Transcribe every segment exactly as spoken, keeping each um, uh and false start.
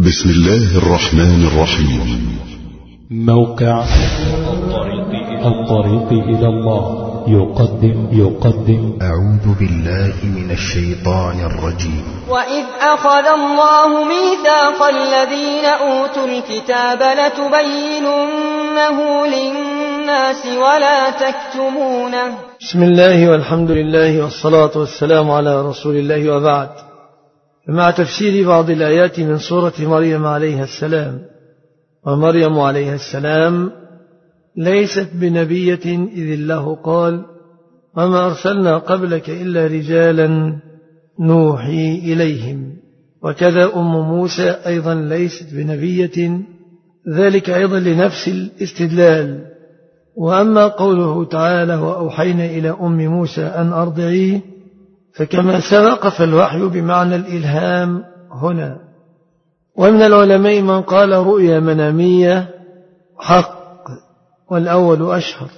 بسم الله الرحمن الرحيم. موقع الطريق إلى الله يقدم يقدم أعوذ بالله من الشيطان الرجيم. وإذ أخذ الله ميثاق الذين أوتوا الكتاب لتبيننه للناس ولا تكتمونه. بسم الله والحمد لله والصلاة والسلام على رسول الله وبعد. مع تفسير بعض الآيات من سورة مريم عليها السلام. ومريم عليها السلام ليست بنبية إذ الله قال وما أرسلنا قبلك إلا رجالا نوحي إليهم. وكذا أم موسى أيضا ليست بنبية، ذلك أيضا لنفس الاستدلال. وأما قوله تعالى وأوحينا إلى أم موسى أن أرضعيه فكما سبق فالوحي بمعنى الإلهام هنا. ومن العلماء من قال رؤيا منامية حق والأول أشهر،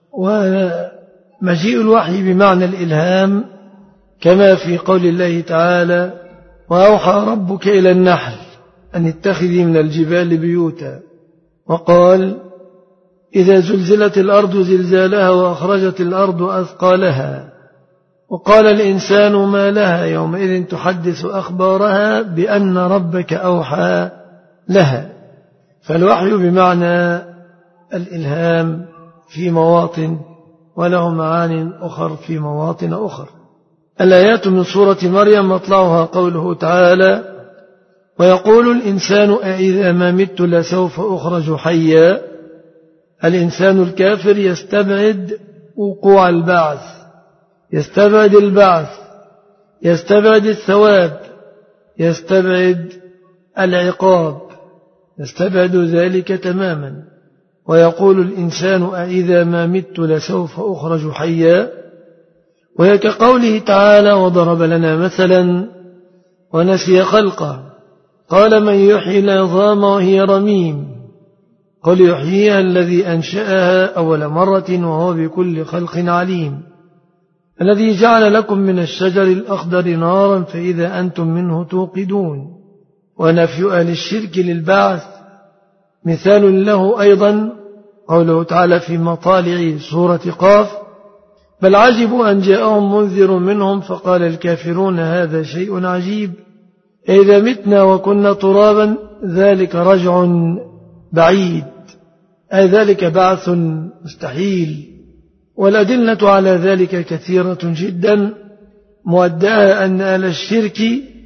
ومجيء الوحي بمعنى الإلهام كما في قول الله تعالى وأوحى ربك إلى النحل أن اتخذي من الجبال بيوتا، وقال إذا زلزلت الأرض زلزالها وأخرجت الأرض أثقالها، وقال الإنسان ما لها يومئذ تحدث أخبارها بأن ربك أوحى لها. فالوحي بمعنى الإلهام في مواطن وله معان أخر في مواطن أخر. الآيات من سورة مريم مطلعها قوله تعالى ويقول الإنسان أإذا ما مت لسوف أخرج حيا. الإنسان الكافر يستبعد وقوع البعث، يستبعد البعث، يستبعد الثواب، يستبعد العقاب، يستبعد ذلك تماما. ويقول الإنسان أإذا ما مت لسوف أخرج حيا. وهي كقوله تعالى وضرب لنا مثلا ونسي خلقه قال من يحيي العظام وهي رميم قل يحييها الذي أنشأها أول مرة وهو بكل خلق عليم. الذي جعل لكم من الشجر الأخضر نارا فإذا أنتم منه توقدون. ونفي أهل الشرك للبعث مثال له أيضا قوله تعالى في مطالع سورة قاف بل عجبوا أن جاءهم منذر منهم فقال الكافرون هذا شيء عجيب إذا متنا وكنا ترابا ذلك رجع بعيد، أي ذلك بعث مستحيل. والأدلة على ذلك كثيرة جدا، مؤداها أن أهل الشرك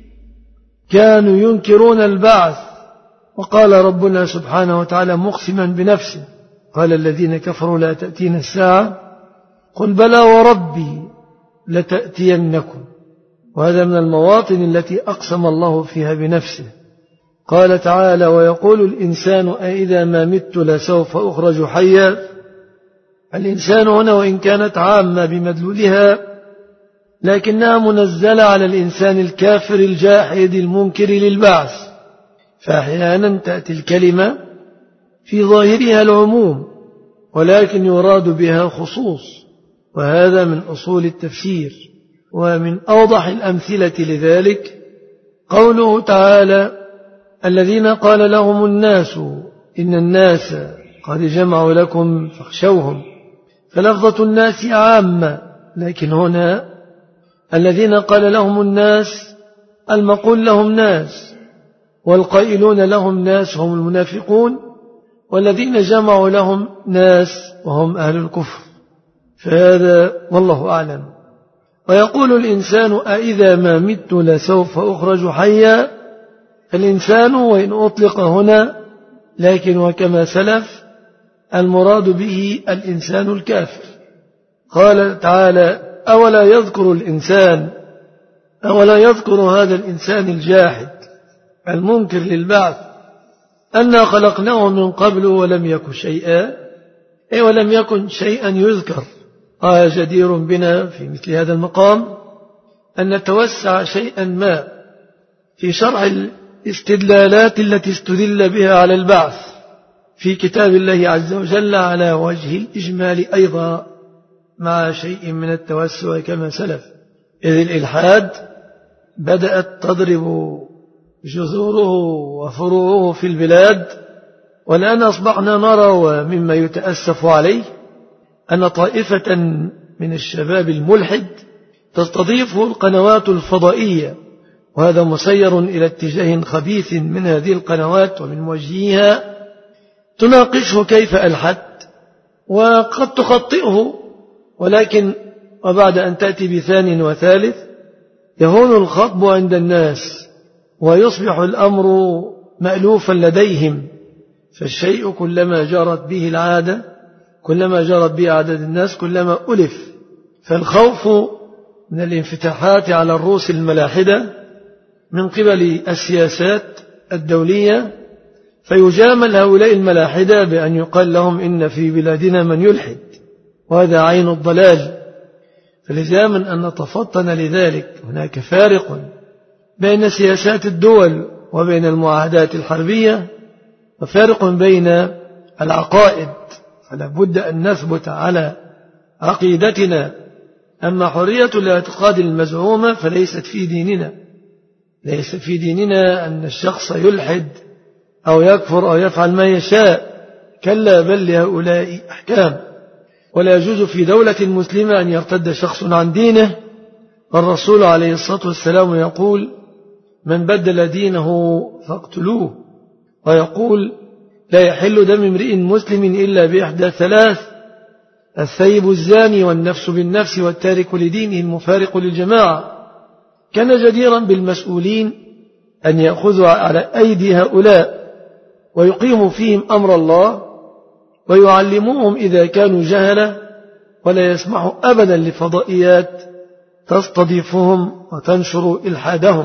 كانوا ينكرون البعث. وقال ربنا سبحانه وتعالى مقسما بنفسه قال الذين كفروا لا تأتين الساعة قل بلى وربي لتأتينكم. وهذا من المواطن التي أقسم الله فيها بنفسه. قال تعالى ويقول الإنسان أإذا ما مت لسوف أخرج حيا. الإنسان هنا وإن كانت عامة بمدلولها لكنها منزلة على الإنسان الكافر الجاحد المنكر للبعث. فأحيانا تأتي الكلمة في ظاهرها العموم ولكن يراد بها خصوص، وهذا من أصول التفسير. ومن أوضح الأمثلة لذلك قوله تعالى الذين قال لهم الناس إن الناس قد جمعوا لكم فاخشوهم. فلفظة الناس عامة، لكن هنا الذين قال لهم الناس المقول لهم ناس، والقائلون لهم ناس هم المنافقون، والذين جمعوا لهم ناس وهم أهل الكفر. فهذا والله أعلم. ويقول الإنسان أإذا ما مت لسوف أخرج حيا. الإنسان وإن أطلق هنا لكن وكما سلف المراد به الإنسان الكافر. قال تعالى أولا يذكر الإنسان أولا يذكر هذا الإنسان الجاحد المنكر للبعث أنا خلقناه من قبل ولم يكن شيئا، أي ولم يكن شيئا يذكر. قال جدير بنا في مثل هذا المقام أن نتوسع شيئا ما في شرح الاستدلالات التي استدل بها على البعث في كتاب الله عز وجل على وجه الإجمال أيضا مع شيء من التوسع كما سلف. إذ الإلحاد بدأت تضرب جذوره وفروعه في البلاد. والآن أصبحنا نرى ومما يتأسف عليه أن طائفة من الشباب الملحد تستضيف القنوات الفضائية، وهذا مسير إلى اتجاه خبيث من هذه القنوات ومن موجهيها، تناقشه كيف ألحد وقد تخطئه، ولكن وبعد أن تأتي بثاني وثالث يهون الخطب عند الناس ويصبح الأمر مألوفا لديهم. فالشيء كلما جرت به العادة، كلما جرت به عدد الناس، كلما ألف. فالخوف من الانفتاحات على الروس الملاحدة من قبل السياسات الدولية، فيجامل هؤلاء الملاحدة بأن يقال لهم إن في بلادنا من يلحد، وهذا عين الضلال. فلزاما أن نتفطن لذلك. هناك فارق بين سياسات الدول وبين المعاهدات الحربية، وفارق بين العقائد، فلا بد أن نثبت على عقيدتنا. أما حرية الاعتقاد المزعومة فليست في ديننا، ليس في ديننا أن الشخص يلحد أو يكفر أو يفعل ما يشاء، كلا بل لهؤلاء أحكام. ولا يجوز في دولة مسلمة أن يرتد شخص عن دينه، والرسول عليه الصلاة والسلام يقول: من بدل دينه فاقتلوه. ويقول: لا يحل دم امرئ مسلم إلا بإحدى ثلاث: الثيب الزاني والنفس بالنفس والتارك لدينه المفارق للجماعة. كان جديرا بالمسؤولين أن يأخذوا على أيدي هؤلاء ويقيموا فيهم أمر الله ويعلموهم إذا كانوا جهلة، ولا يسمحوا أبدا لفضائيات تستضيفهم وتنشر إلحادهم.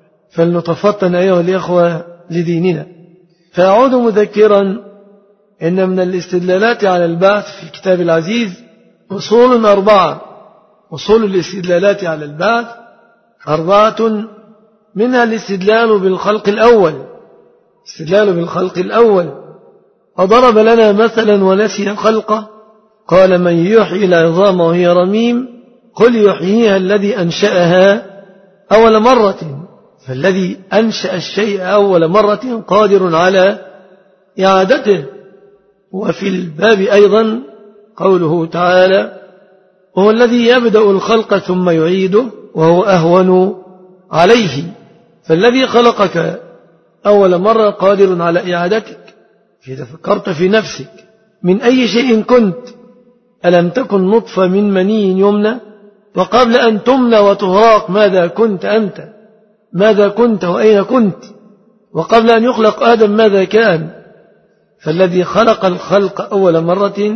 فلنتفطن أيها الإخوة لديننا. فأعود مذكرا إن من الاستدلالات على البعث في الكتاب العزيز أصول أربعة. أصول الاستدلالات على البعث أربعة، منها الاستدلال بالخلق الأول. استدلال بالخلق الأول، وضرب لنا مثلا ونسي خلقه، قال: من يحيي العظام وهي رميم قل يحييها الذي أنشأها أول مرة. فالذي أنشأ الشيء أول مرة قادر على إعادته. وفي الباب أيضا قوله تعالى: وهو الذي يبدأ الخلق ثم يعيده وهو أهون عليه. فالذي خلقك أول مرة قادر على إعادتك. إذا فكرت في نفسك من أي شيء كنت، ألم تكن نطفة من مني يمنى؟ وقبل أن تمنى وتهراق ماذا كنت أنت؟ ماذا كنت وأين كنت؟ وقبل أن يخلق آدم ماذا كان؟ فالذي خلق الخلق أول مرة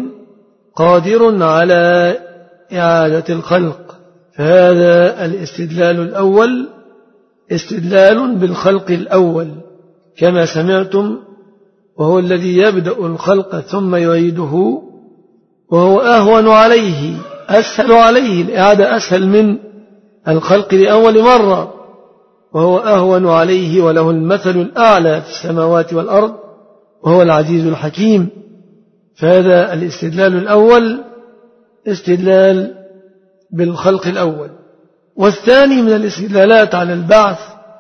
قادر على إعادة الخلق. فهذا الاستدلال الأول استدلال بالخلق الأول كما سمعتم: وهو الذي يبدأ الخلق ثم يعيده وهو أهون عليه، أسهل عليه، الإعادة أسهل من الخلق لأول مرة، وهو أهون عليه وله المثل الأعلى في السماوات والأرض وهو العزيز الحكيم. فهذا الاستدلال الأول استدلال بالخلق الأول. والثاني من الاستدلالات على البعث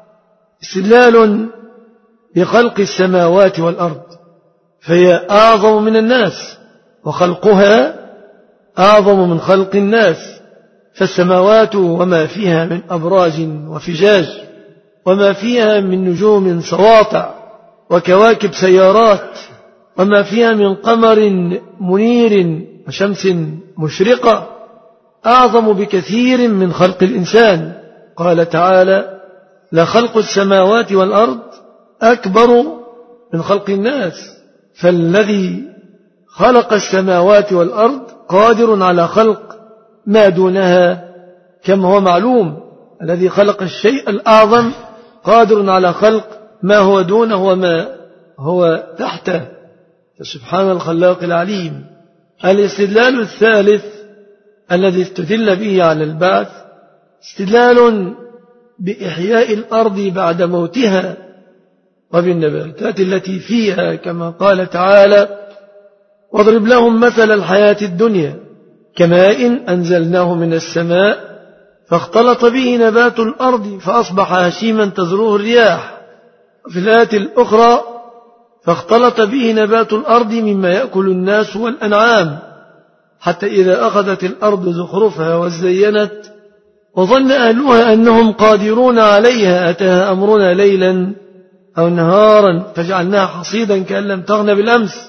استدلال بخلق السماوات والأرض، فهي أعظم من الناس، وخلقها أعظم من خلق الناس. فالسماوات وما فيها من أبراج وفجاج، وما فيها من نجوم سواطع وكواكب سيارات، وما فيها من قمر منير وشمس مشرقة، أعظم بكثير من خلق الإنسان. قال تعالى: لخلق السماوات والأرض أكبر من خلق الناس. فالذي خلق السماوات والأرض قادر على خلق ما دونها كما هو معلوم. الذي خلق الشيء الأعظم قادر على خلق ما هو دونه وما هو تحته، فسبحان الخلاق العليم. الاستدلال الثالث الذي استدل به على البعث استدلال بإحياء الأرض بعد موتها وبالنباتات التي فيها، كما قال تعالى: واضرب لهم مثل الحياة الدنيا كماء أنزلناه من السماء فاختلط به نبات الأرض فأصبح هشيما تذروه الرياح في الآية الأخرى فاختلط به نبات الأرض مما يأكل الناس والأنعام حتى إذا أخذت الأرض زخرفها وزينت وظن أهلها أنهم قادرون عليها أتاها أمرنا ليلا أو نهارا فجعلناها حصيدا كأن لم تغن بالأمس.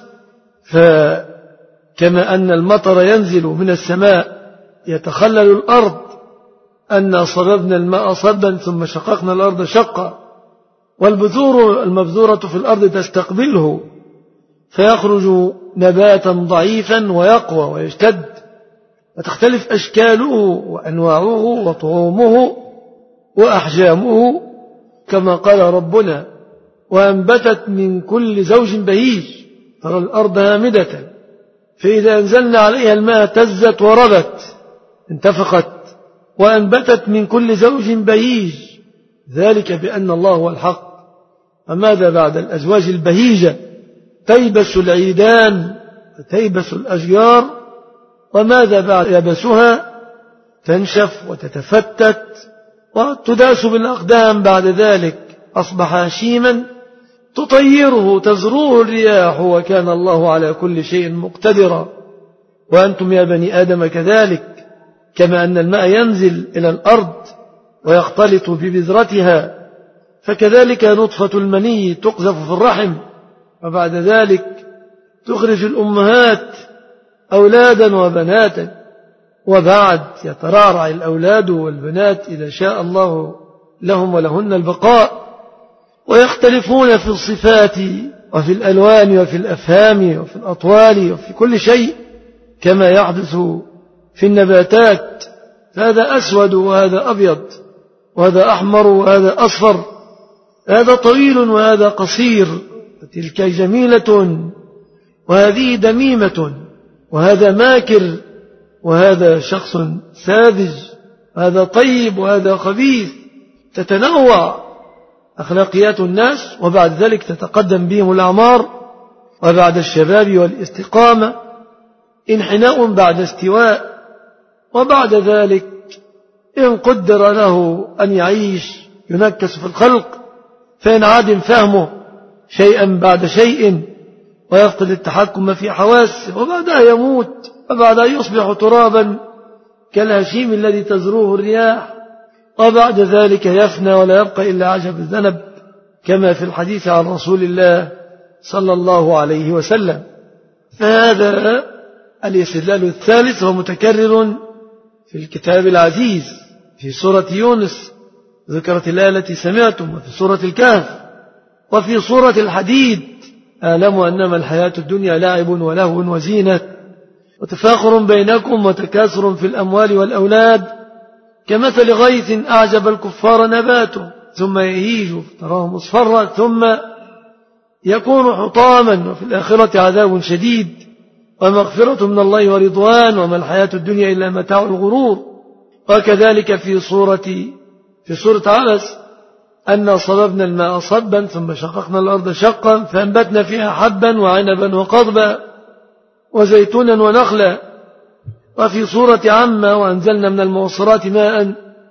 فكما أن المطر ينزل من السماء يتخلل الأرض أن صببنا الماء صبا ثم شققنا الأرض شقا والبذور المبذورة في الأرض تستقبله فيخرج نباتا ضعيفا ويقوى ويشتد وتختلف أشكاله وأنواعه وطعومه وأحجامه كما قال ربنا وأنبتت من كل زوج بهيج ترى الأرض هامدة فإذا أنزلنا عليها الماء اهتزت وربت انتفخت وأنبتت من كل زوج بهيج ذلك بأن الله هو الحق. وماذا بعد الأزواج البهيجة تيبس العيدان وتيبس الأشجار وماذا بعد يبسها تنشف وتتفتت وتداس بالأقدام بعد ذلك أصبح هشيما تطيره تزروه الرياح وكان الله على كل شيء مقتدرا. وأنتم يا بني آدم كذلك كما أن الماء ينزل إلى الأرض ويختلط ببذرتها فكذلك نطفة المني تقذف في الرحم وبعد ذلك تخرج الأمهات أولادا وبناتا وبعد يترعرع الأولاد والبنات إذا شاء الله لهم ولهن البقاء ويختلفون في الصفات وفي الألوان وفي الأفهام وفي الأطوال وفي كل شيء كما يحدث في النباتات هذا أسود وهذا أبيض وهذا أحمر وهذا أصفر هذا طويل وهذا قصير وتلك جميلة وهذه دميمة وهذا ماكر وهذا شخص ساذج وهذا طيب وهذا خبيث تتنوع أخلاقيات الناس وبعد ذلك تتقدم بهم الأعمار وبعد الشباب والاستقامة انحناء بعد استواء وبعد ذلك إن قدر له أن يعيش ينكس في الخلق فإن عاد فهمه شيئا بعد شيء ويفقد التحكم في حواسه وبعدها يموت وبعدها يصبح ترابا كالهشيم الذي تزروه الرياح وبعد ذلك يفنى ولا يبقى إلا عجب الذنب كما في الحديث عن رسول الله صلى الله عليه وسلم. فهذا الاستدلال الثالث هو متكرر في الكتاب العزيز في سورة يونس ذكرت الآية التي سمعتم وفي سورة الكهف وفي سورة الحديد أعلموا أنما الحياة الدنيا لاعب ولهو وزينة وتفاخر بينكم وتكاثر في الأموال والأولاد كمثل غيث أعجب الكفار نباته ثم يهيج فتراه مصفرا ثم يكون حطاما وفي الآخرة عذاب شديد ومغفرة من الله ورضوان وما الحياة الدنيا إلا متاع الغرور. وكذلك في سورة في سورة عبس أن صببنا الماء صبا ثم شققنا الأرض شقا فأنبتنا فيها حبا وعنبا وقضبا وزيتونا ونخلا. وفي سورة عامة وأنزلنا من المعصرات ماء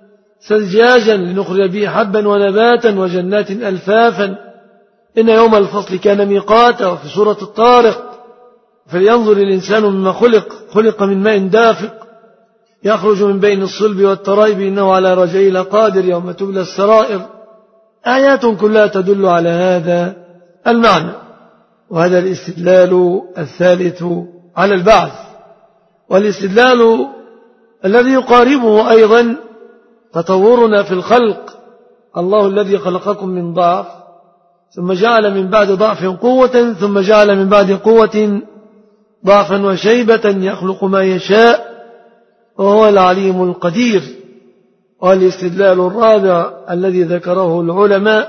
ثجاجا لنخرج به حبا ونباتا وجنات ألفافا إن يوم الفصل كان ميقاتا. وفي سورة الطارق فلينظر الإنسان مما خلق خلق من ماء دافق يخرج من بين الصلب والترائب إنه على رجعه لقادر يوم تبلى السرائر. آيات كلها تدل على هذا المعنى. وهذا الاستدلال الثالث على البعث. والاستدلال الذي يقاربه أيضا تطورنا في الخلق الله الذي خلقكم من ضعف ثم جعل من بعد ضعف قوة ثم جعل من بعد قوة ضعفا وشيبة يخلق ما يشاء وهو العليم القدير. والاستدلال الرابع الذي ذكره العلماء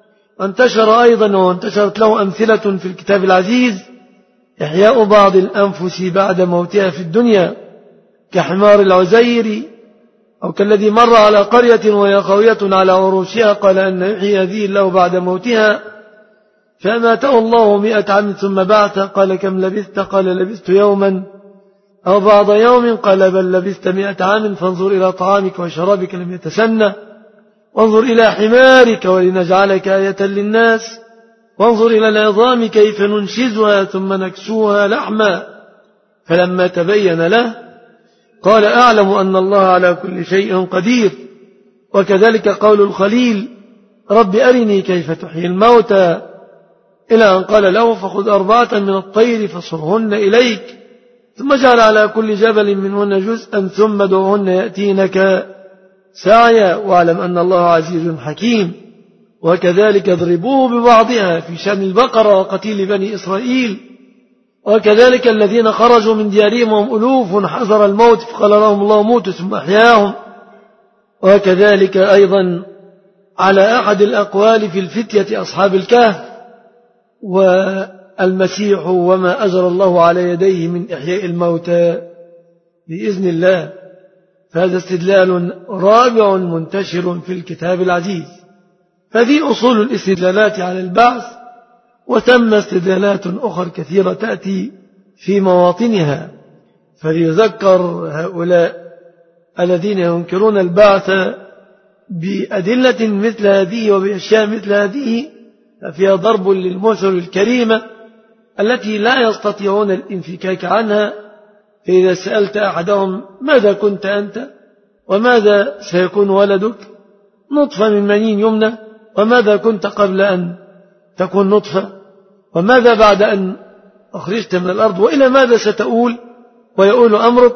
وانتشر أيضا وانتشرت له أمثلة في الكتاب العزيز إحياء بعض الأنفس بعد موتها في الدنيا كحمار العزير أو كالذي مر على قرية وهي خاوية على عروشها قال أن يحيي هذه الله بعد موتها فأماته الله مئة عام ثم بعث قال كم لبثت قال لبثت يوما أو بعض يوم قال بل لبثت مئة عام فانظر إلى طعامك وشرابك لم يتسنى وانظر إلى حمارك ولنجعلك آية للناس وانظر إلى العظام كيف ننشزها ثم نكسوها لحما فلما تبين له قال أعلم أن الله على كل شيء قدير. وكذلك قول الخليل رب أرني كيف تحيي الموتى إلى أن قال له فخذ أربعة من الطير فصرهن إليك ثم جعل على كل جبل منهن جزءا ثم دعهن يأتينك سعيا واعلم أن الله عزيز حكيم. وكذلك اضربوه ببعضها في شأن البقرة وقتيل بني إسرائيل. وكذلك الذين خرجوا من ديارهم وهم ألوف حذر الموت فقال لهم الله موتوا ثم أحياهم. وكذلك أيضا على أحد الأقوال في الفتية أصحاب الكهف والمسيح وما أجرى الله على يديه من إحياء الموتى بإذن الله. فهذا استدلال رابع منتشر في الكتاب العزيز. فذي أصول الاستدلالات على البعث وتم استدلالات أخرى كثيرة تأتي في مواطنها. فليذكر هؤلاء الذين ينكرون البعث بأدلة مثل هذه وبأشياء مثل هذه ففيها ضرب للمثل الكريمة التي لا يستطيعون الانفكاك عنها. فإذا سألت أحدهم ماذا كنت أنت وماذا سيكون ولدك نطفة من مني يمنى وماذا كنت قبل أن تكون نطفة وماذا بعد أن أخرجت من الأرض وإلى ماذا ستؤول ويؤول أمرك.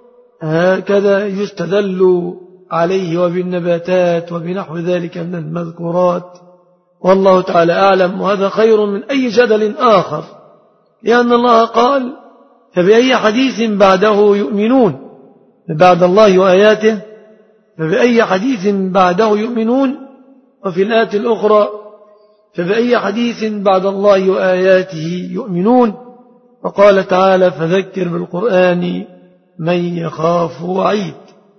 هكذا يستدل عليه وبالنباتات وبنحو ذلك من المذكورات والله تعالى أعلم. وهذا خير من أي جدل آخر لأن الله قال فبأي حديث بعده يؤمنون بعد الله وآياته فبأي حديث بعده يؤمنون. وفي الآية الأخرى فبأي حديث بعد الله وآياته يؤمنون. وقال تعالى فذكر بالقرآن من يخاف وعيد.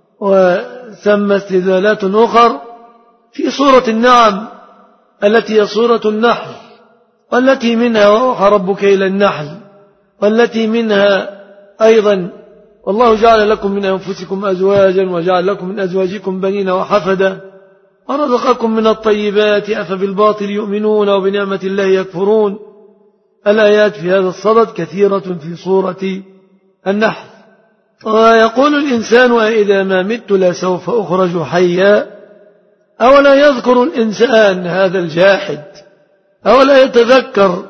وثم استدلالات أخر في سورة النعم التي هي سورة النحل والتي منها وأوحى ربك إلى النحل والتي منها أيضا والله جعل لكم من أنفسكم أزواجا وجعل لكم من أزواجكم بنين وحفدا ورزقكم من الطيبات أفبالباطل يؤمنون وبنعمة الله يكفرون. الآيات في هذا الصدد كثيرة في سورة النحل. ويقول الإنسان أإذا ما مت لسوف أخرج حيا أولا يذكر الإنسان هذا الجاحد أولا يتذكر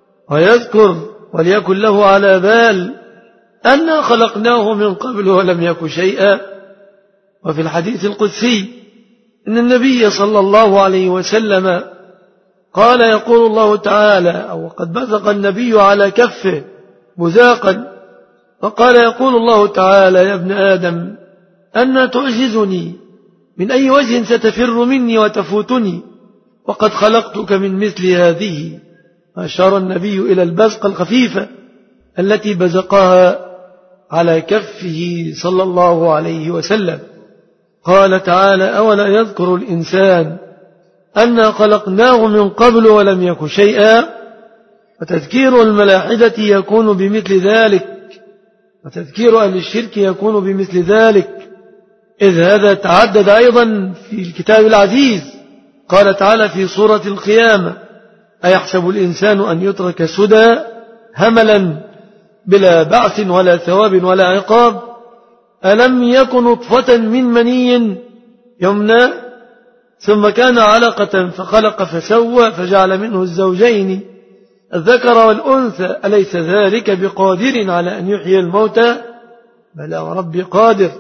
ويذكر وليكن له على بال أنا خلقناه من قبل ولم يك شيئا. وفي الحديث القدسي إن النبي صلى الله عليه وسلم قال يقول الله تعالى أو قد بزق النبي على كفه بزاقا فقال يقول الله تعالى يا ابن آدم أنا تعجزني من أي وجه ستفر مني وتفوتني وقد خلقتك من مثل هذه. أشار النبي إلى البزقة الخفيفة التي بزقها على كفه صلى الله عليه وسلم. قال تعالى أولا يذكر الإنسان أنا خلقناه من قبل ولم يك شيئا. وتذكير الملاحدة يكون بمثل ذلك وتذكير أهل الشرك يكون بمثل ذلك إذ هذا تعدد أيضا في الكتاب العزيز. قال تعالى في سورة القيامة أيحسب الإنسان أن يترك سدى هملا بلا بعث ولا ثواب ولا عقاب ألم يكن نطفة من مني يمنى ثم كان علقة فخلق فسوى فجعل منه الزوجين الذكر والأنثى أليس ذلك بقادر على أن يحيي الموتى بلى ورب قادر.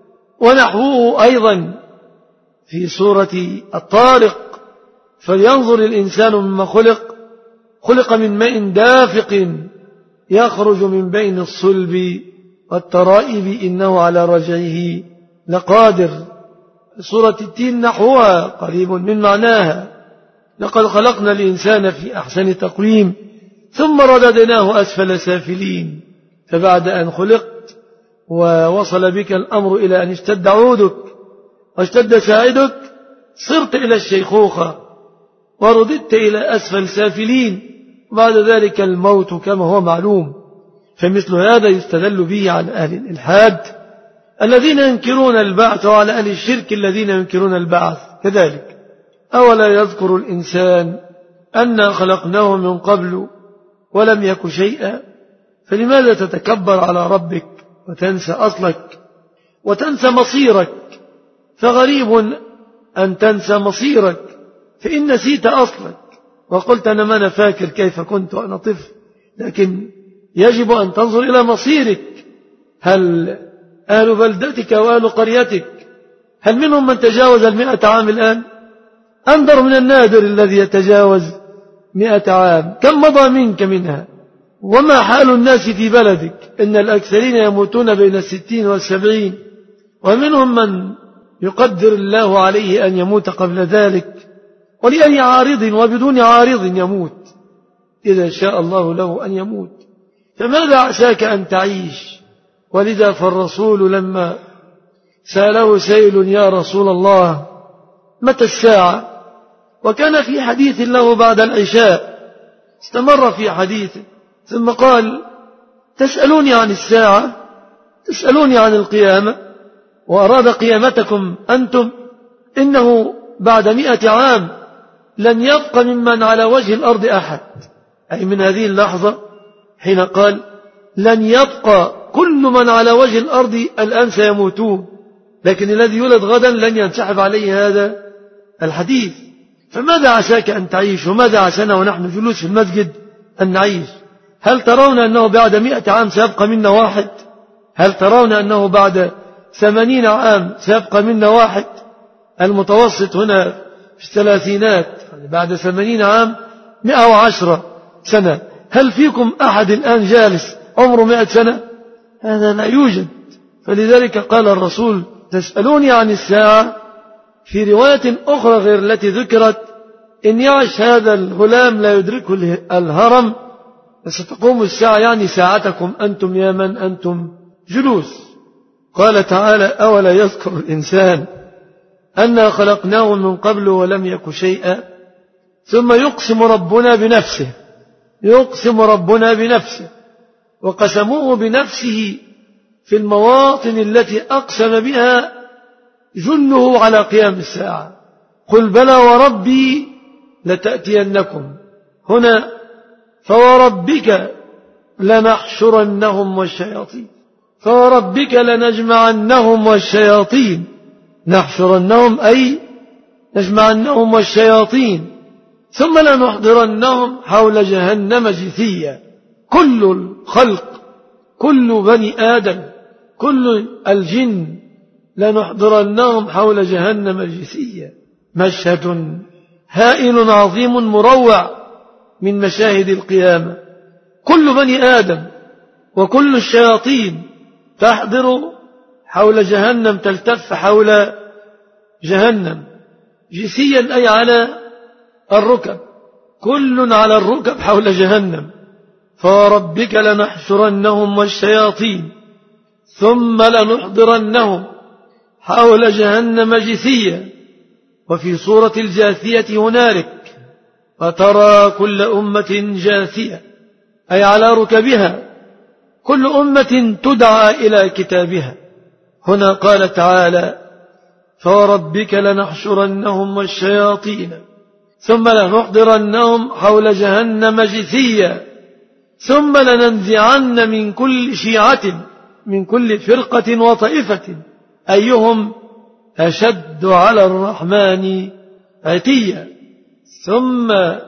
ونحوه أيضا في سورة الطارق فلينظر الإنسان مما خلق خلق من ماء دافق يخرج من بين الصلب والترائب إنه على رجعه لقادر. سورة التين نحوها قريب من معناها لقد خلقنا الإنسان في أحسن تقويم ثم رددناه أسفل سافلين. فبعد أن خلقت ووصل بك الأمر إلى أن اشتد عودك واشتد ساعدك صرت إلى الشيخوخة ورددت إلى أسفل سافلين بعد ذلك الموت كما هو معلوم. فمثل هذا يستدل به على أهل الإلحاد الذين ينكرون البعث وعلى أهل الشرك الذين ينكرون البعث كذلك أولا يذكر الإنسان أنا خلقناه من قبل ولم يك شيئا، فلماذا تتكبر على ربك وتنسى أصلك وتنسى مصيرك؟ فغريب أن تنسى مصيرك، فإن نسيت أصلك وقلت أنا ما أنا فاكر كيف كنت وأنا طفل، لكن يجب أن تنظر إلى مصيرك. هل أهل بلدتك وأهل قريتك هل منهم من تجاوز المئة عام الآن؟ أنظر من النادر الذي يتجاوز مئة عام. كم مضى منك منها؟ وما حال الناس في بلدك؟ إن الأكثرين يموتون بين الستين والسبعين، ومنهم من يقدر الله عليه أن يموت قبل ذلك، ولأي عارض وبدون عارض يموت إذا شاء الله له أن يموت. فماذا عساك أن تعيش؟ ولذا فالرسول لما سأله سائل يا رسول الله متى الساعة، وكان في حديث له بعد العشاء استمر في حديثه ثم قال تسألوني عن الساعة، تسألوني عن القيامة، وأراد قيامتكم أنتم؟ إنه بعد مئة عام لن يبقى ممن على وجه الأرض أحد، أي من هذه اللحظة حين قال لن يبقى كل من على وجه الأرض الآن سيموتون، لكن الذي يولد غدا لن ينسحب عليه هذا الحديث. فماذا عساك أن تعيش؟ وماذا عسانا ونحن جلوس في المسجد أن نعيش؟ هل ترون أنه بعد مئة عام سيبقى منا واحد؟ هل ترون أنه بعد ثمانين عام سيبقى منا واحد؟ المتوسط هنا في الثلاثينات، بعد ثمانين عام مئة وعشرة سنة. هل فيكم أحد الآن جالس عمره مئة سنة؟ هذا لا يوجد. فلذلك قال الرسول تسألوني عن الساعة. في رواية أخرى غير التي ذكرت إن يعش هذا الغلام لا يدركه الهرم فستقوم الساعة، يعني ساعتكم أنتم يا من أنتم جلوس. قال تعالى أولا يذكر الإنسان أنا خلقناه من قبل ولم يك شيئا. ثم يقسم ربنا بنفسه، يقسم ربنا بنفسه، وقسموه بنفسه في المواطن التي أقسم بها جله على قيام الساعة. قل بلى وربي لتأتينكم، هنا فوربك لنحشرنهم والشياطين، فوربك لنجمعنهم والشياطين، نحشرنهم أي نجمعنهم والشياطين، ثم لنحضرنهم حول جهنم جثيا. كل الخلق، كل بني آدم، كل الجن لنحضرنهم حول جهنم جثيا. مشهد هائل عظيم مروع من مشاهد القيامة. كل بني آدم وكل الشياطين تحضر حول جهنم، تلتف حول جهنم جثيا أي على الركب، كل على الركب حول جهنم. فوربك لنحشرنهم والشياطين ثم لنحضرنهم حول جهنم جثيا. وفي سورة الجاثية هنالك فترى كل أمة جاثية أي على ركبها، كل أمة تدعى إلى كتابها. هنا قال تعالى فوربك لنحشرنهم والشياطين ثم لنحضرنهم حول جهنم جثيا ثم لننزعن من كل شيعة، من كل فرقة وطائفة أيهم أشد على الرحمن عتيا. ثم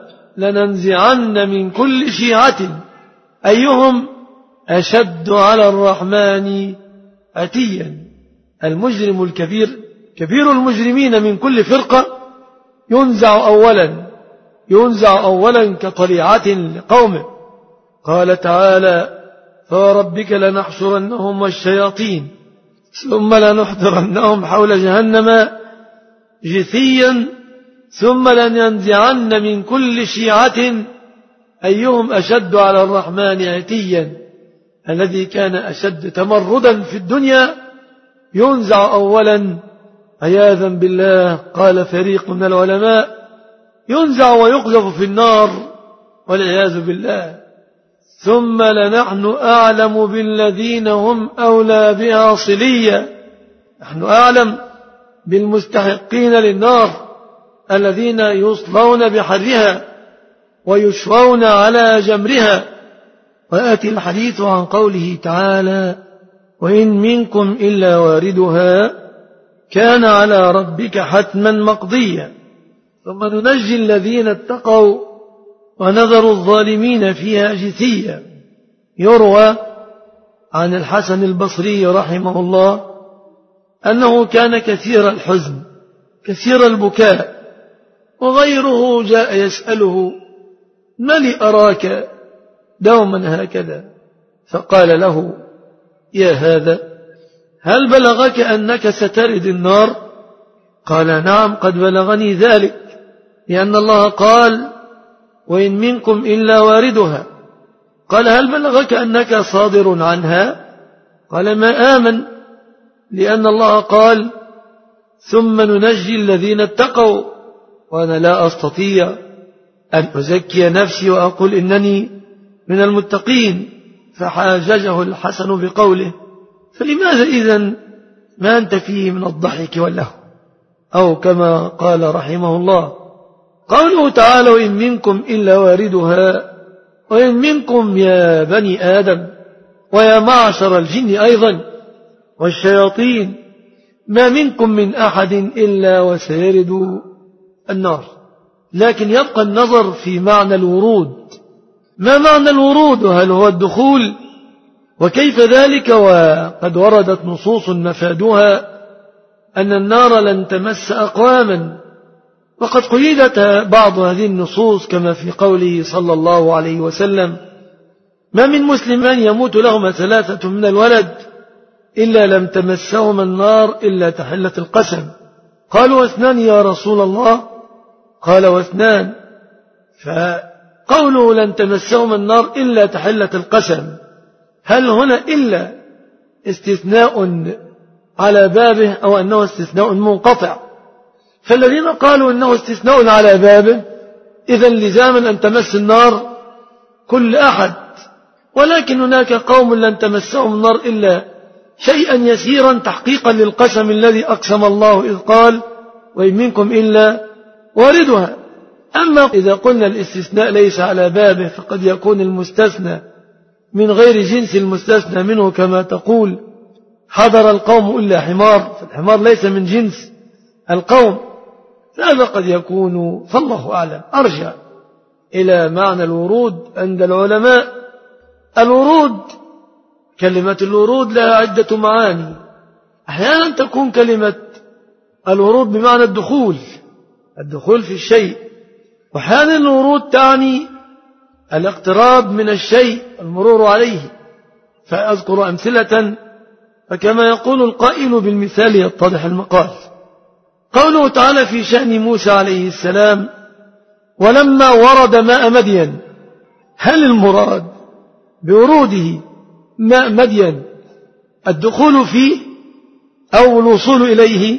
لننزعن من كل شيعة أيهم أشد على الرحمن عتيا. المجرم الكبير، كبير المجرمين من كل فرقة ينزع أولا، ينزع أولا كطليعة لقومه. قال تعالى فوربك لنحشرنهم والشياطين ثم لنحضرنهم حول جهنم جثيا ثم لننزعن من كل شيعة أيهم أشد على الرحمن عتيا. الذي كان أشد تمردا في الدنيا ينزع أولا عياذا بالله. قال فريق من العلماء ينزع ويقذف في النار والعياذ بالله. ثم لنحن أعلم بالذين هم أولى بها صليا، نحن أعلم بالمستحقين للنار الذين يصلون بحرها ويشوون على جمرها. وآتي الحديث عن قوله تعالى: وإن منكم إلا واردها كان على ربك حتما مقضيا ثم ننجي الذين اتقوا ونذر الظالمين فيها جثيا. يروى عن الحسن البصري رحمه الله أنه كان كثير الحزن كثير البكاء، وغيره جاء يسأله: ما لي أراك دوما هكذا؟ فقال له: يا هذا، هل بلغك أنك سترد النار؟ قال: نعم، قد بلغني ذلك، لأن الله قال: وإن منكم إلا واردها. قال: هل بلغك أنك صادر عنها؟ قال: ما آمن، لأن الله قال: ثم ننجي الذين اتقوا. وأنا لا أستطيع أن أزكي نفسي وأقول إنني من المتقين. فحاججه الحسن بقوله: فلماذا إذن ما أنت فيه من الضحك واللهو؟ أو كما قال رحمه الله: قوله تعالى: وإن منكم إلا واردها، وإن منكم يا بني آدم ويا معشر الجن أيضا والشياطين ما منكم من أحد إلا وسيرد النار. لكن يبقى النظر في معنى الورود. ما معنى الورود؟ وهل هو الدخول؟ وكيف ذلك وقد وردت نصوص مفادها أن النار لن تمس أقواما، وقد قيدت بعض هذه النصوص كما في قوله صلى الله عليه وسلم: ما من مسلمان يموت لهما ثلاثة من الولد إلا لم تمسهما النار إلا تحلت القسم. قالوا: واثنان يا رسول الله؟ قال: واثنان. فقوله لن تمسهما النار إلا تحلت القسم، هل هنا إلا استثناء على بابه أو أنه استثناء منقطع؟ فالذين قالوا أنه استثناء على بابه إذن لزاما أن تمس النار كل أحد، ولكن هناك قوم لن تمسهم النار إلا شيئا يسيرا تحقيقا للقسم الذي أقسم الله إذ قال: وإن منكم إلا واردها. أما إذا قلنا الاستثناء ليس على بابه فقد يكون المستثنى من غير جنس المستثنى منه، كما تقول: حضر القوم إلا حمار، فالحمار ليس من جنس القوم. هذا قد يكون، فالله أعلم، أرجع إلى معنى الورود عند العلماء. الورود، كلمة الورود لها عدة معاني. أحيانا تكون كلمة الورود بمعنى الدخول الدخول في الشيء، وأحيانا الورود تعني الاقتراب من الشيء، المرور عليه. فأذكر أمثلة، فكما يقول القائل بالمثال يتضح المقال. قوله تعالى في شأن موسى عليه السلام: ولما ورد ماء مدين، هل المراد بوروده ماء مدين الدخول فيه أو الوصول إليه؟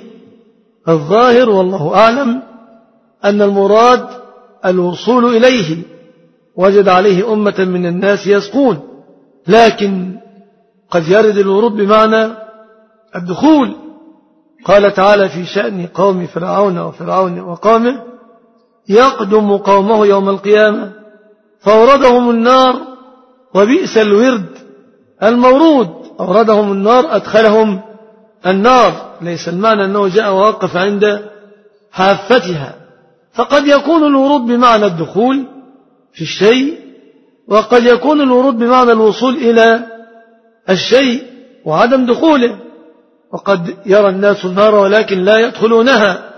الظاهر والله أعلم أن المراد الوصول إليه، وجد عليه أمة من الناس يسقون، لكن قد يرد الورود بمعنى الدخول. قال تعالى في شأن قوم فرعون وفرعون وقومه: يقدم قومه يوم القيامة فأوردهم النار وبئس الورد المورود. أوردهم النار، أدخلهم النار، ليس المعنى أنه جاء ووقف عند حافتها. فقد يكون الورود بمعنى الدخول في الشيء، وقد يكون الورود بمعنى الوصول إلى الشيء وعدم دخوله. وقد يرى الناس النار ولكن لا يدخلونها،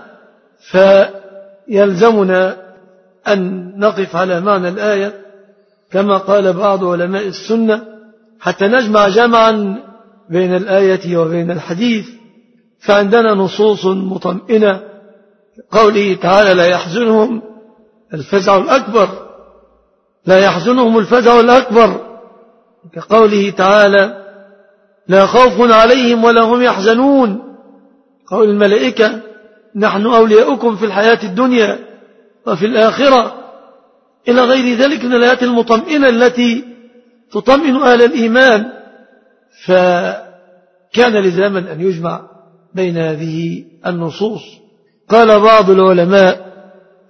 فيلزمنا أن نقف على معنى الآية كما قال بعض علماء السنة، حتى نجمع جمعا بين الآية وبين الحديث. فعندنا نصوص مطمئنة، قوله تعالى: لا يحزنهم الفزع الأكبر لا يحزنهم الفزع الأكبر، كقوله تعالى: لا خوف عليهم ولا هم يحزنون. قول الملائكة: نحن أولياؤكم في الحياة الدنيا وفي الآخرة، إلى غير ذلك من الآيات المطمئنة التي تطمئن أهل الإيمان. فكان لزاما أن يجمع بين هذه النصوص. قال بعض العلماء: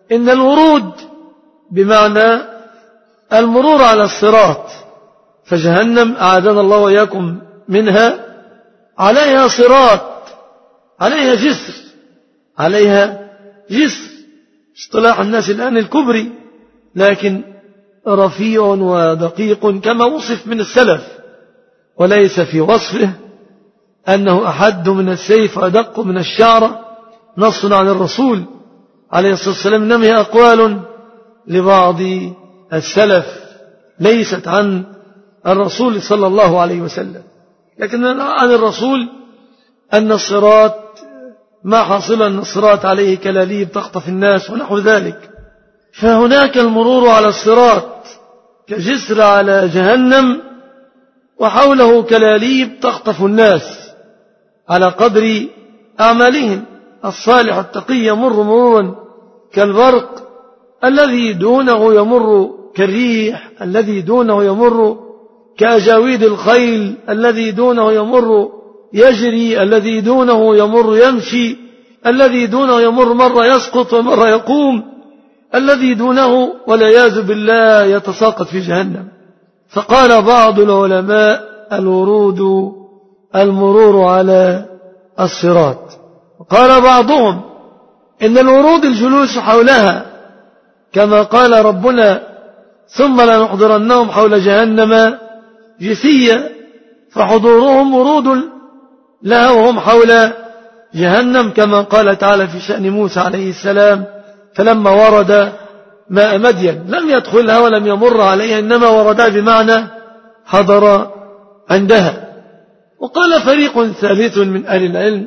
إن الورود بمعنى المرور على الصراط، فجهنم أعاذنا الله وإياكم منها عليها صراط، عليها جسر، عليها جسر اصطلاح الناس الآن الكبري، لكن رفيع ودقيق كما وصف من السلف، وليس في وصفه أنه أحد من السيف وأدق من الشعرة نص عن الرسول عليه الصلاة والسلام، إنما هي أقوال لبعض السلف ليست عن الرسول صلى الله عليه وسلم. لكن عن الرسول أن الصراط ما حاصل أن الصراط عليه كلاليب تخطف الناس ونحو ذلك، فهناك المرور على الصراط كجسر على جهنم وحوله كلاليب تخطف الناس على قدر أعمالهم. الصالح التقي يمر مرورا كالبرق، الذي دونه يمر كالريح، الذي دونه يمر كأجاويد الخيل، الذي دونه يمر يجري، الذي دونه يمر يمشي، الذي دونه يمر مرة يسقط ومرة يقوم، الذي دونه والعياذ بالله يتساقط في جهنم. فقال بعض العلماء الورود المرور على الصراط، وقال بعضهم إن الورود الجلوس حولها، كما قال ربنا ثم لنحضرنهم حول جهنم جثيا، فحضورهم ورود لها وهم حول جهنم، كما قال تعالى في شأن موسى عليه السلام فلما ورد ماء مدين لم يدخلها ولم يمر عليها، إنما وردها بمعنى حضر عندها. وقال فريق ثالث من أهل العلم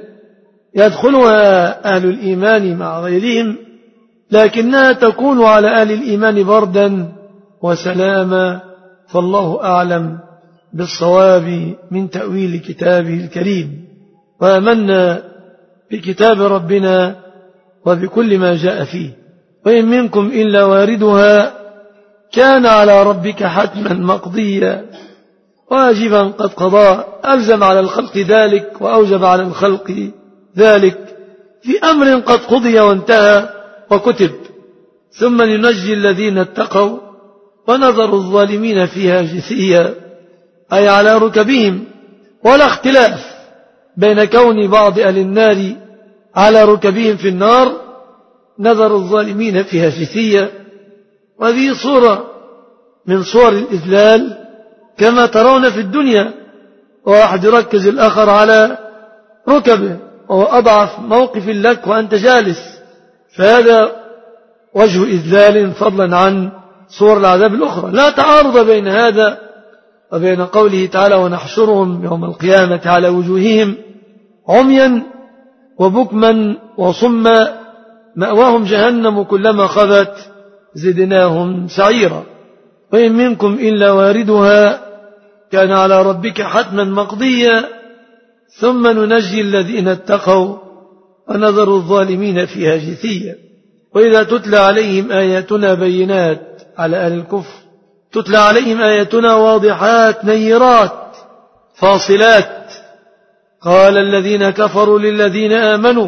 يدخلها أهل الإيمان مع غيرهم، لكنها تكون على أهل الإيمان بردا وسلاما، فالله أعلم بالصواب من تأويل كتابه الكريم. وآمنا بكتاب ربنا وبكل ما جاء فيه، وإن منكم إلا واردها كان على ربك حتما مقضيا واجبا قد قضى، ألزم على الخلق ذلك وأوجب على الخلق ذلك في أمر قد قضي وانتهى وكتب. ثم لنجي الذين اتقوا ونذر الظالمين فيها جثيا، أي على ركبهم، ولا اختلاف بين كون بعض أهل النار على ركبهم في النار، نذر الظالمين فيها جثيا. وهذه صورة من صور الإذلال كما ترون في الدنيا، واحد يركز الآخر على ركبه وهو أضعف موقف لك وأنت جالس، فهذا وجه إذلال فضلا عن صور العذاب الأخرى. لا تعارض بين هذا وبين قوله تعالى ونحشرهم يوم القيامة على وجوههم عميا وبكما وصما مأواهم جهنم كلما خبت زدناهم سعيرا. وإن منكم إلا واردها كان على ربك حتما مقضيا ثم ننجي الذين اتقوا ونذر الظالمين فيها جثيا. وإذا تتلى عليهم آياتنا بينات، على أهل الكفر تتلى عليهم آياتنا واضحات نيرات فاصلات، قال الذين كفروا للذين آمنوا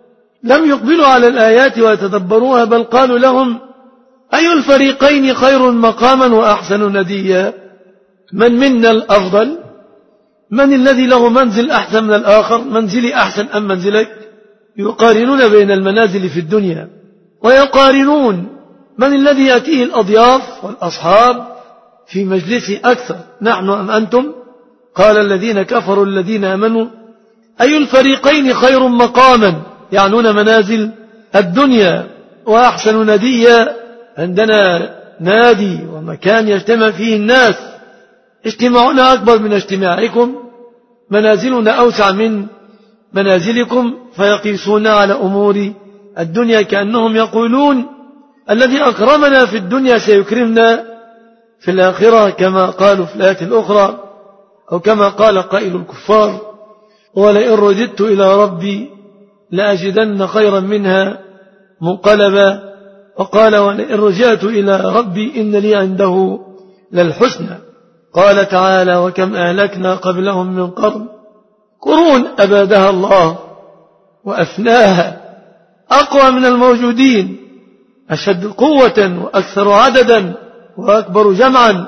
لم يقبلوا على الآيات ويتدبروها، بل قالوا لهم أي الفريقين خير مقاما وأحسن نديا، من منا الأفضل، من الذي له منزل أحسن من الآخر، منزلي أحسن أم منزلك. يقارنون بين المنازل في الدنيا ويقارنون من الذي يأتيه الأضياف والأصحاب في مجلس أكثر، نحن أم أنتم. قال الذين كفروا الذين آمنوا أي الفريقين خير مقاما، يعنون منازل الدنيا، وأحسن نديا، عندنا نادي ومكان يجتمع فيه الناس، اجتماعنا أكبر من اجتماعكم، منازلنا أوسع من منازلكم، فيقيسون على أمور الدنيا كأنهم يقولون الذي أكرمنا في الدنيا سيكرمنا في الآخرة، كما قالوا في الآية الأخرى، أو كما قال قائل الكفار ولئن رددت إلى ربي لأجدن خيرا منها منقلبا، وقال ولئن رجعت إلى ربي إن لي عنده للحسنى. قال تعالى وكم أهلكنا قبلهم من قرن قرون أبادها الله وأفناها، أقوى من الموجودين، أشد قوة وأكثر عددا وأكبر جمعا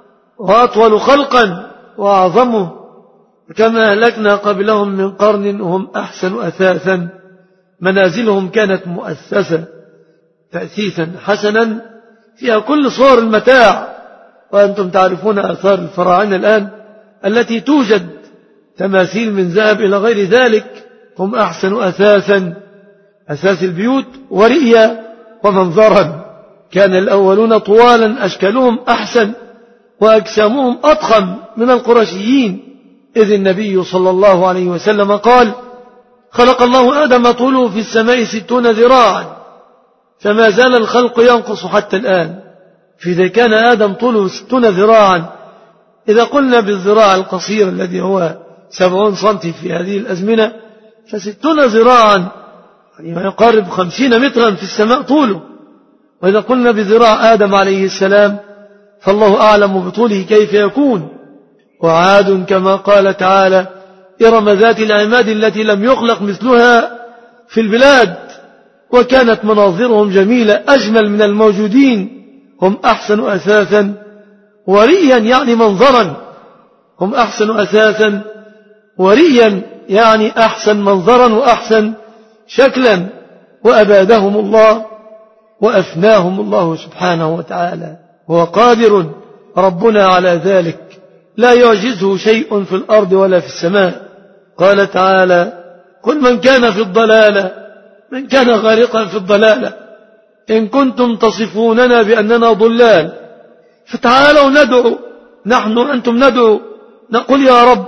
وأطول خلقا وأعظمه، كما أهلكنا قبلهم من قرن وهم أحسن أثاثا، منازلهم كانت مؤسسة تأسيسا حسنا فيها كل صور المتاع. وأنتم تعرفون آثار الفراعنة الآن التي توجد تماثيل من ذهب إلى غير ذلك. هم أحسن أثاثا، أساس البيوت، ورئيا ومنظرا. كان الأولون طوالا أشكالهم أحسن وأجسامهم أضخم من القرشيين، إذ النبي صلى الله عليه وسلم قال: خلق الله آدم طوله في السماء ستون ذراعا، فما زال الخلق ينقص حتى الآن. فإذا كان آدم طوله ستون ذراعا، إذا قلنا بالذراع القصير الذي هو سبعون سنتي في هذه الأزمنة، فستون ذراعا يعني يقارب خمسين مترا في السماء طوله. وإذا قلنا بذراع آدم عليه السلام، فالله أعلم بطوله كيف يكون. وعاد كما قال تعالى: إرم ذات العماد التي لم يخلق مثلها في البلاد، وكانت مناظرهم جميلة أجمل من الموجودين. هم أحسن أثاثا ورئيا يعني منظرا. هم أحسن أثاثا ورئيا يعني أحسن منظرا وأحسن شكلا. وأبادهم الله وأفناهم الله سبحانه وتعالى، هو قادر ربنا على ذلك، لا يعجزه شيء في الأرض ولا في السماء. قال تعالى: قل من كان في الضلالة، من كان غارقا في الضلالة، إن كنتم تصفوننا بأننا ضلال فتعالوا ندعو، نحن أنتم ندعو، نقول: يا رب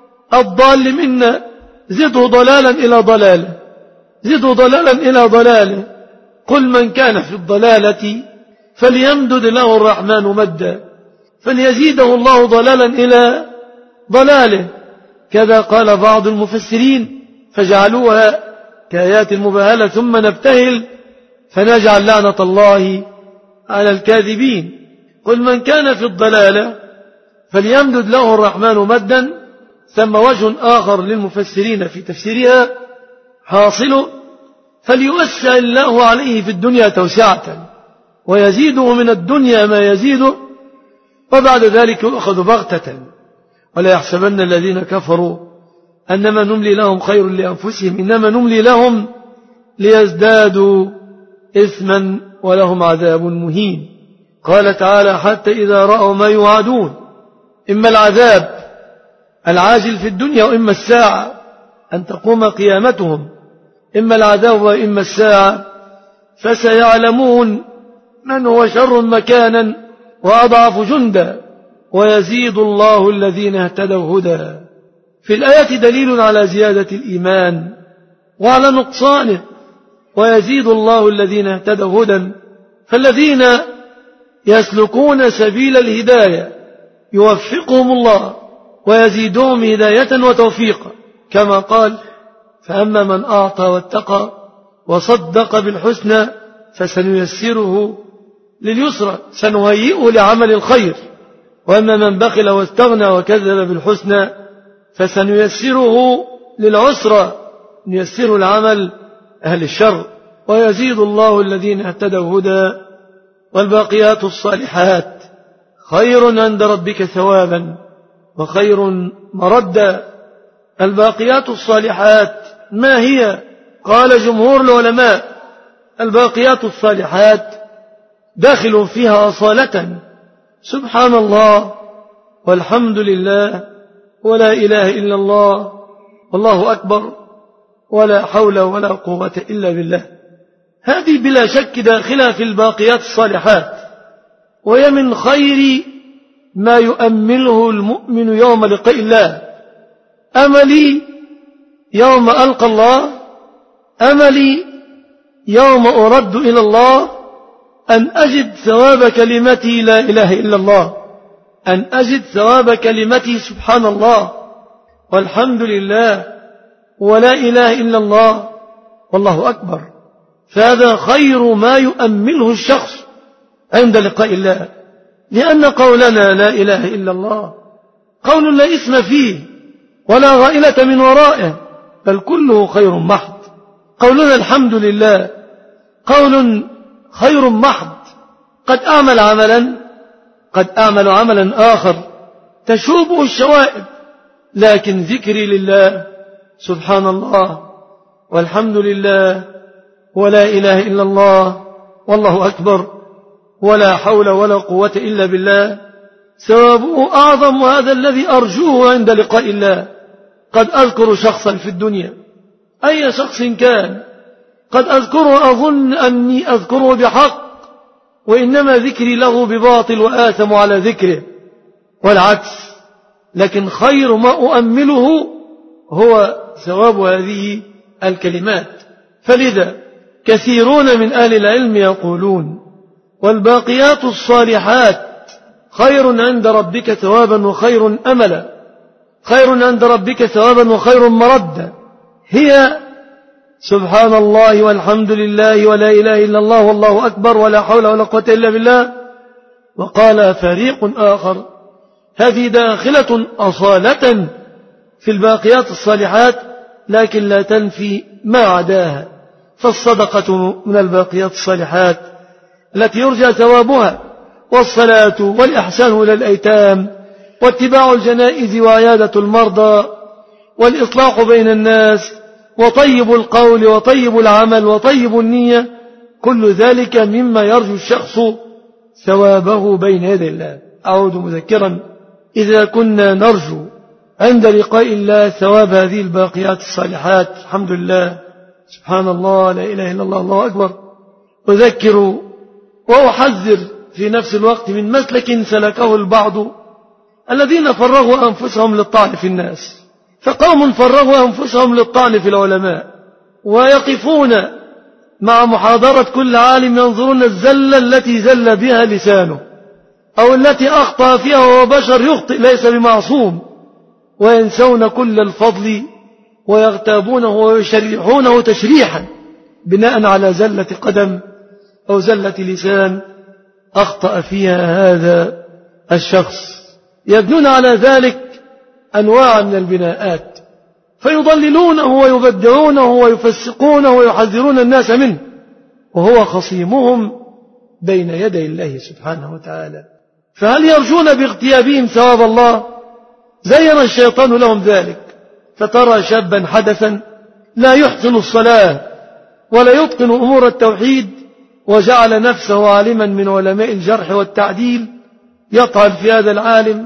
الضال منا زده ضلالا إلى ضلاله، زده ضلالا إلى ضلاله. قل من كان في الضلالة فليمدد له الرحمن مدا، فليزيده الله ضلالا إلى ضلاله. كذا قال بعض المفسرين فجعلوها كآيات المباهلة، ثم نبتهل فنجعل لعنة الله على الكاذبين. قل من كان في الضلالة فليمدد له الرحمن مدا. ثم وجه آخر للمفسرين في تفسيرها حاصل: فليوسع الله عليه في الدنيا توسعة ويزيده من الدنيا ما يزيده، وبعد ذلك يؤخذ بغتة. ولا يحسبن الذين كفروا أنما نملي لهم خير لأنفسهم، إنما نملي لهم ليزدادوا إثما ولهم عذاب مهين. قال تعالى: حتى إذا رأوا ما يوعدون، إما العذاب العاجل في الدنيا وإما الساعة أن تقوم قيامتهم، إما العذاب وإما الساعة، فسيعلمون من هو شر مكانا وأضعف جندا، ويزيد الله الذين اهتدوا هدى. في الآية دليل على زيادة الإيمان وعلى نقصانه. ويزيد الله الذين اهتدوا هدى، فالذين يسلكون سبيل الهداية يوفقهم الله ويزيدهم هداية وتوفيقا، كما قال: فأما من أعطى واتقى وصدق بالحسنى فسنيسره لليسرى، سنهيئه لعمل الخير. وأما من بخل واستغنى وكذب بالحسنى فسنيسره للعسرى، نيسره لعمل أهل الشر. ويزيد الله الذين اهتدوا هدى، والباقيات الصالحات خير عند ربك ثوابا وخير مردا. الباقيات الصالحات ما هي؟ قال جمهور العلماء: الباقيات الصالحات داخل فيها أصالة سبحان الله والحمد لله ولا إله إلا الله والله أكبر ولا حول ولا قوة إلا بالله. هذه بلا شك داخلها في الباقيات الصالحات، وهي من خير ما يؤمله المؤمن يوم لقاء الله. أملي يوم ألقى الله، أملي يوم أرد إلى الله أن أجد ثواب كلمتي لا إله إلا الله، أن أجد ثواب كلمتي سبحان الله والحمد لله ولا إله إلا الله والله أكبر. فهذا خير ما يؤمله الشخص عند لقاء الله، لأن قولنا لا إله إلا الله قول لا إثم فيه ولا غائلة من ورائه، بل كله خير محض. قولنا الحمد لله قول خير محض. قد أعمل عملا قد أعمل عملا آخر تشوبه الشوائب، لكن ذكري لله سبحان الله والحمد لله ولا إله إلا الله والله أكبر ولا حول ولا قوة إلا بالله ثوابه أعظم، وهذا الذي أرجوه عند لقاء الله. قد أذكر شخصا في الدنيا، أي شخص كان، قد أذكره أظن أني أذكره بحق، وإنما ذكري له بباطل وآثم على ذكره والعكس، لكن خير ما أؤمله هو ثواب هذه الكلمات. فلذا كثيرون من أهل العلم يقولون والباقيات الصالحات خير عند ربك ثوابا وخير أملا، خير عند ربك ثوابا وخير مردا، هي سبحان الله والحمد لله ولا إله إلا الله والله أكبر ولا حول ولا قوة إلا بالله. وقال فريق آخر هذه داخلة أصالة في الباقيات الصالحات، لكن لا تنفي ما عداها، فالصدقة من الباقيات الصالحات التي يرجى ثوابها، والصلاة والإحسان إلى الأيتام واتباع الجنائز وعيادة المرضى والإصلاح بين الناس وطيب القول وطيب العمل وطيب النية، كل ذلك مما يرجو الشخص ثوابه بين يدي الله. أعود مذكرا، إذا كنا نرجو عند لقاء الله ثواب هذه الباقيات الصالحات، الحمد لله سبحان الله لا إله إلا الله الله أكبر، أذكر وأحذر في نفس الوقت من مسلك سلكه البعض الذين فرغوا أنفسهم للطعن في الناس. فقوم فرغوا أنفسهم للطعن في العلماء، ويقفون مع محاضرة كل عالم ينظرون الزلة التي زل بها لسانه أو التي أخطأ فيها، وهو بشر يخطئ ليس بمعصوم، وينسون كل الفضل ويغتابونه ويشرحونه تشريحا بناء على زلة قدم أو زلة لسان أخطأ فيها هذا الشخص. يبنون على ذلك أنواع من البناءات، فيضللونه ويبدعونه ويفسقونه ويحذرون الناس منه، وهو خصيمهم بين يدي الله سبحانه وتعالى. فهل يرجون باغتيابهم ثواب الله؟ زين الشيطان لهم ذلك، فترى شابا حدثا لا يحسن الصلاة ولا يتقن أمور التوحيد، وجعل نفسه عالما من علماء الجرح والتعديل، يطعن في هذا العالم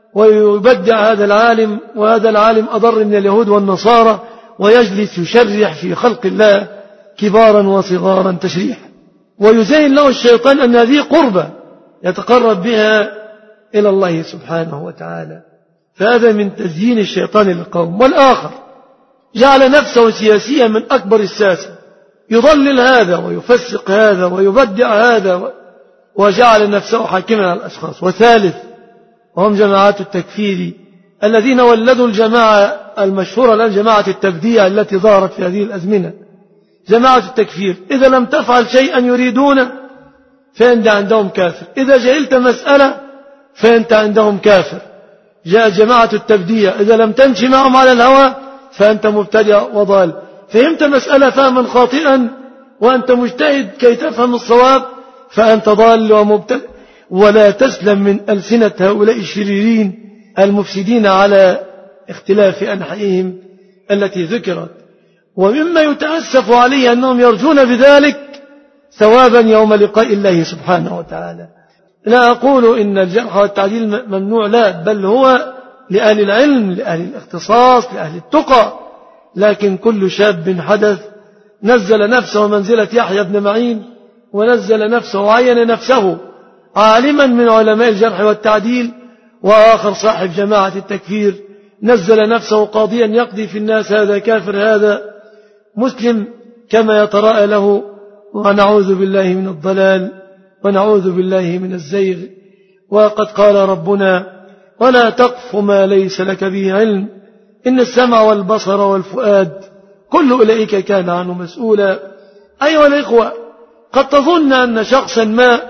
ويبدع هذا العالم، وهذا العالم أضر من اليهود والنصارى، ويجلس يشرح في خلق الله كبارا وصغارا تشريحا، ويزين له الشيطان أن هذه قربة يتقرب بها إلى الله سبحانه وتعالى. فهذا من تزيين الشيطان للقوم. والآخر جعل نفسه سياسيا من أكبر الساسة، يضلل هذا ويفسق هذا ويبدع هذا، وجعل نفسه حاكما على الأشخاص. وثالث وهم جماعات التكفير الذين ولدوا الجماعة المشهورة الآن، جماعة التبديع التي ظهرت في هذه الأزمنة. جماعة التكفير إذا لم تفعل شيئا يريدونه فأنت عندهم كافر، إذا جهلت مسألة فأنت عندهم كافر. جاء جماعة التبديع إذا لم تمشي معهم على الهوى فأنت مبتدع وضال. فهمت مسألة فهما خاطئا وأنت مجتهد كي تفهم الصواب فأنت ضال ومبتدع. ولا تسلم من ألسنة هؤلاء الشريرين المفسدين على اختلاف أنحائهم التي ذكرت. ومما يتأسف عليه أنهم يرجون بذلك ثوابا يوم لقاء الله سبحانه وتعالى. لا أقول إن الجرح والتعديل ممنوع، لا، بل هو لأهل العلم، لأهل الاختصاص، لأهل التقى. لكن كل شاب حدث نزل نفسه منزلة يحيى بن معين، ونزل نفسه وعين نفسه عالما من علماء الجرح والتعديل، وآخر صاحب جماعة التكفير نزل نفسه قاضيا يقضي في الناس هذا كافر هذا مسلم كما يتراءى له. ونعوذ بالله من الضلال ونعوذ بالله من الزيغ. وقد قال ربنا ولا تقف ما ليس لك به علم إن السمع والبصر والفؤاد كل أولئك كان عنه مسؤولا. أيها الإخوة، قد تظن أن شخصا ما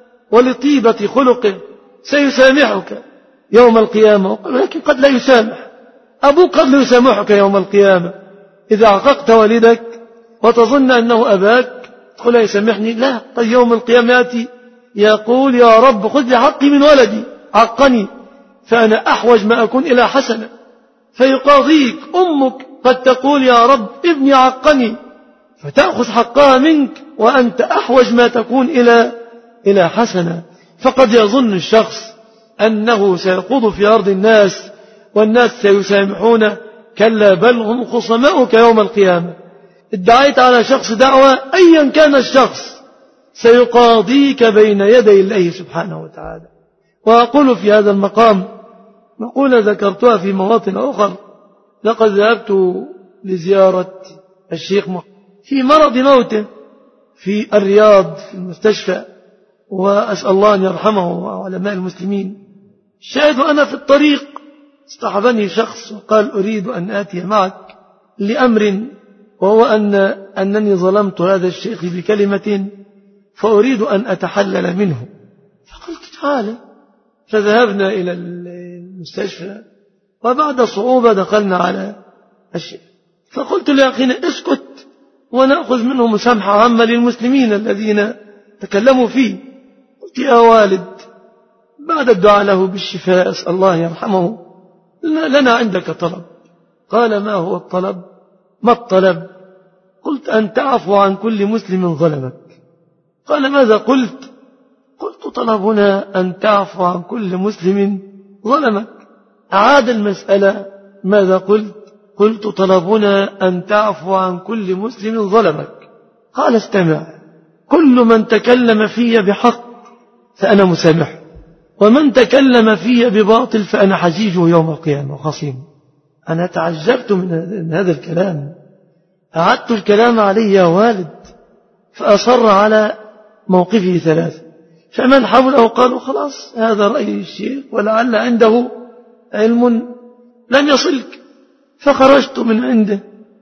ولطيبة خلقه سيسامحك يوم القيامة، ولكن قد لا يسامح. أبوك قد لا يسامحك يوم القيامة إذا عققت والدك وتظن أنه أباك، تقول يسامحني؟ لا. طيب يوم القيامة يأتي يقول يا رب خذ لي حقي من ولدي، عقني، فأنا أحوج ما أكون إلى حسنة، فيقاضيك. أمك قد تقول يا رب ابني عقني، فتأخذ حقها منك وأنت أحوج ما تكون إلى إلى حسنة. فقد يظن الشخص أنه سيقود في أرض الناس والناس سيسامحونه، كلا بل هم خصماؤك يوم القيامة. ادعيت على شخص دعوة أيا كان الشخص سيقاضيك بين يدي الله سبحانه وتعالى. وأقول في هذا المقام مقولة ذكرتها في مواطن أخرى. لقد ذهبت لزيارة الشيخ في مرض موته في الرياض في المستشفى، وأسأل الله أن يرحمه وعلماء المسلمين. شاهد أنا في الطريق اصطحبني شخص وقال أريد أن آتي معك لأمر، وهو أن أنني ظلمت هذا الشيخ بكلمة فأريد أن أتحلل منه. فقلت تعال. فذهبنا إلى المستشفى، وبعد صعوبة دخلنا على الشيخ، فقلت لأخينا اسكت ونأخذ منه مسامحة عامة للمسلمين الذين تكلموا فيه. قلت يا والد بعد الدعاء له بالشفاء أسأل الله يرحمه لنا عندك طلب. قال ما هو الطلب؟ ما الطلب؟ قلت أن تعفو عن كل مسلم ظلمك. قال ماذا قلت؟ قلت طلبنا أن تعفو عن كل مسلم ظلمك. أعاد المسألة ماذا قلت؟ قلت طلبنا أن تعفو عن كل مسلم ظلمك. قال استمع، كل من تكلم في بحق فأنا مسامح، ومن تكلم في بباطل فأنا حجيجه يوم القيامة وخصيم. أنا تعجبت من هذا الكلام، أعدت الكلام عليه يا والد، فأصر على موقفه ثلاثة. فمن حوله قالوا خلاص هذا رأي الشيخ ولعل عنده علم لم يصلك. فخرجت من عنده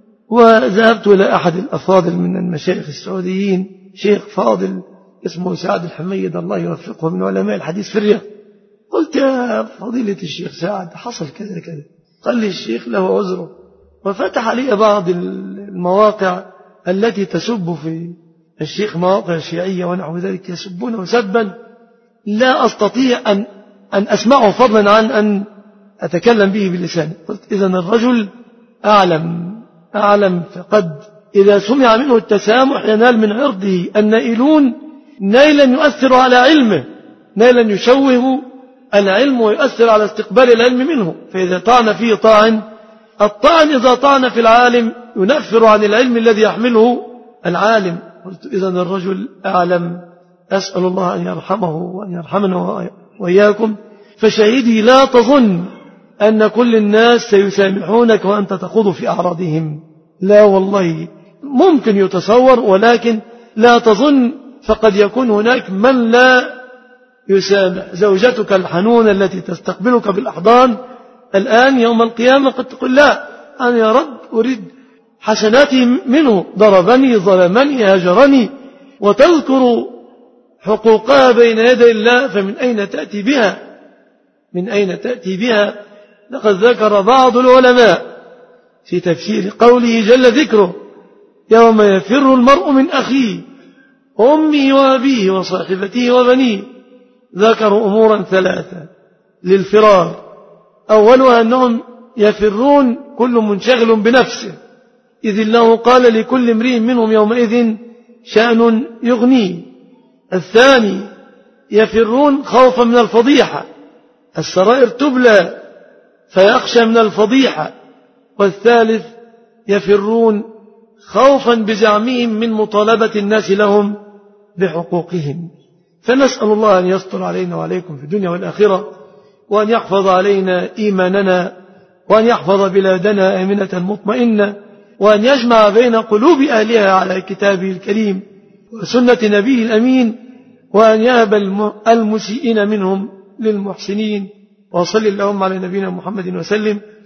وذهبت إلى أحد الأفاضل من المشايخ السعوديين، شيخ فاضل اسمه سعد الحميد الله يوفقه من علماء الحديث في الرياض. قلت يا فضيلة الشيخ سعد حصل كذا كذا. قال لي الشيخ له عذره، وفتح لي بعض المواقع التي تسب في الشيخ، مواقع شيعية ونحو ذلك يسبونه سبا لا أستطيع أن, أن أسمعه فضلا عن أن أتكلم به باللسان. قلت إذن الرجل أعلم أعلم فقد إذا سمع منه التسامح ينال من عرضه النائلون نيلا يؤثر على علمه، نيلا يشوه العلم ويؤثر على استقبال العلم منه. فإذا طعن فيه طاعن، الطعن إذا طعن في العالم ينفر عن العلم الذي يحمله العالم. قلت إذن الرجل أعلم، أسأل الله أن يرحمه وأن يرحمنا وإياكم. فشهدي لا تظن أن كل الناس سيسامحونك وأنت تخوض في أعراضهم، لا والله، ممكن يتصور ولكن لا تظن، فقد يكون هناك من لا يسامح. زوجتك الحنونة التي تستقبلك بالأحضان الآن يوم القيامة قد تقول لا أنا يا رب أريد حسناتي منه، ضربني ظلمني هجرني، وتذكر حقوقها بين يدي الله. فمن أين تأتي بها؟ من أين تأتي بها؟ لقد ذكر بعض العلماء في تفسير قوله جل ذكره يوم يفر المرء من أخيه وأمه وأبيه وصاحبته وبنيه، ذكروا أمورا ثلاثة للفرار. أولها أنهم يفرون كل منشغل بنفسه، إذ الله قال لكل امرئ منهم يومئذ شأن يغنيه. الثاني يفرون خوفا من الفضيحة، السرائر تبلى فيخشى من الفضيحة. والثالث يفرون خوفا بزعمهم من مطالبة الناس لهم بحقوقهم. فنسأل الله أن يستر علينا وعليكم في الدنيا والآخرة، وأن يحفظ علينا إيماننا، وأن يحفظ بلادنا آمنة مطمئنة، وأن يجمع بين قلوب أهلها على كتابه الكريم وسنة نبيه الأمين، وأن يهب المسيئين منهم للمحسنين. وصل اللهم على نبينا محمد وسلم.